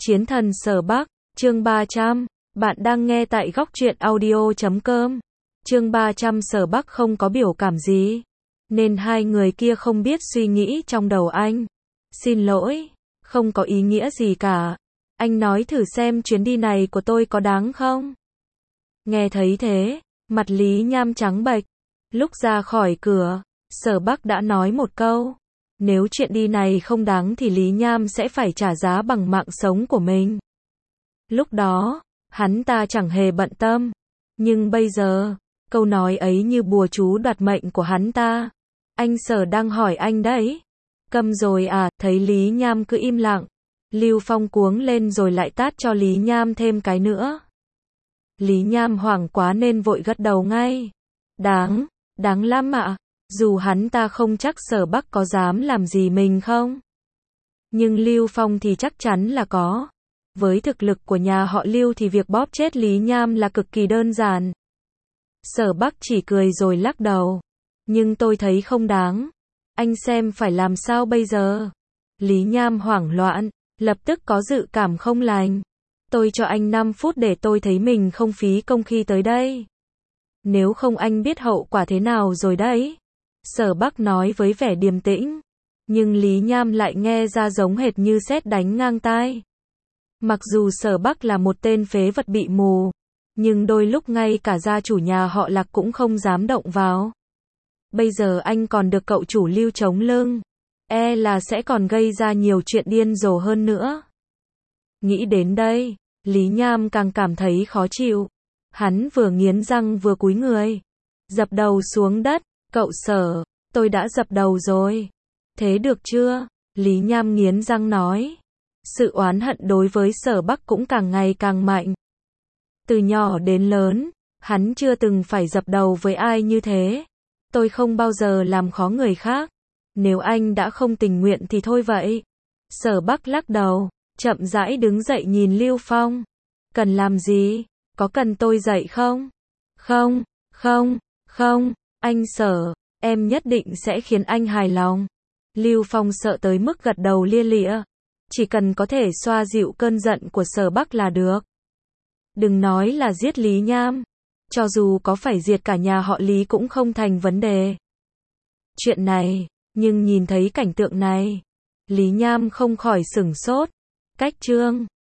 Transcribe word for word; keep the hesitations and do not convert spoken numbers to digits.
Chiến thần Sở Bắc, chương ba trăm. Bạn đang nghe tại góc truyện audio chấm com. Chương ba trăm Sở Bắc không có biểu cảm gì, nên hai người kia không biết suy nghĩ trong đầu anh. Xin lỗi, không có ý nghĩa gì cả. Anh nói thử xem chuyến đi này của tôi có đáng không? Nghe thấy thế, mặt Lý Nham trắng bệch. Lúc ra khỏi cửa, Sở Bắc đã nói một câu. Nếu chuyện đi này không đáng thì Lý Nham sẽ phải trả giá bằng mạng sống của mình. Lúc đó, hắn ta chẳng hề bận tâm. Nhưng bây giờ, câu nói ấy như bùa chú đoạt mệnh của hắn ta. Anh Sở đang hỏi anh đấy. Câm rồi à? Thấy Lý Nham cứ im lặng, Lưu Phong cuống lên rồi lại tát cho Lý Nham thêm cái nữa. Lý Nham hoảng quá nên vội gật đầu ngay. Đáng, đáng lắm ạ. Dù hắn ta không chắc Sở Bắc có dám làm gì mình không. Nhưng Lưu Phong thì chắc chắn là có. Với thực lực của nhà họ Lưu thì việc bóp chết Lý Nham là cực kỳ đơn giản. Sở Bắc chỉ cười rồi lắc đầu. Nhưng tôi thấy không đáng. Anh xem phải làm sao bây giờ? Lý Nham hoảng loạn, lập tức có dự cảm không lành. Tôi cho anh năm phút để tôi thấy mình không phí công khi tới đây. Nếu không anh biết hậu quả thế nào rồi đấy. Sở Bắc nói với vẻ điềm tĩnh. Nhưng Lý Nham lại nghe ra giống hệt như sét đánh ngang tai. Mặc dù Sở Bắc là một tên phế vật bị mù, nhưng đôi lúc ngay cả gia chủ nhà họ Lạc cũng không dám động vào. Bây giờ anh còn được cậu chủ Lưu chống lưng, e là sẽ còn gây ra nhiều chuyện điên rồ hơn nữa. Nghĩ đến đây, Lý Nham càng cảm thấy khó chịu. Hắn vừa nghiến răng vừa cúi người, dập đầu xuống đất. Cậu Sở, tôi đã dập đầu rồi. Thế được chưa? Lý Nham nghiến răng nói. Sự oán hận đối với Sở Bắc cũng càng ngày càng mạnh. Từ nhỏ đến lớn, hắn chưa từng phải dập đầu với ai như thế. Tôi không bao giờ làm khó người khác. Nếu anh đã không tình nguyện thì thôi vậy. Sở Bắc lắc đầu, chậm rãi đứng dậy nhìn Lưu Phong. Cần làm gì? Có cần tôi dạy không? Không, không, không. Anh Sở, em nhất định sẽ khiến anh hài lòng. Lưu Phong sợ tới mức gật đầu lia lịa. Chỉ cần có thể xoa dịu cơn giận của Sở Bắc là được. Đừng nói là giết Lý Nham. Cho dù có phải diệt cả nhà họ Lý cũng không thành vấn đề. Chuyện này, nhưng nhìn thấy cảnh tượng này, Lý Nham không khỏi sửng sốt. Cách chương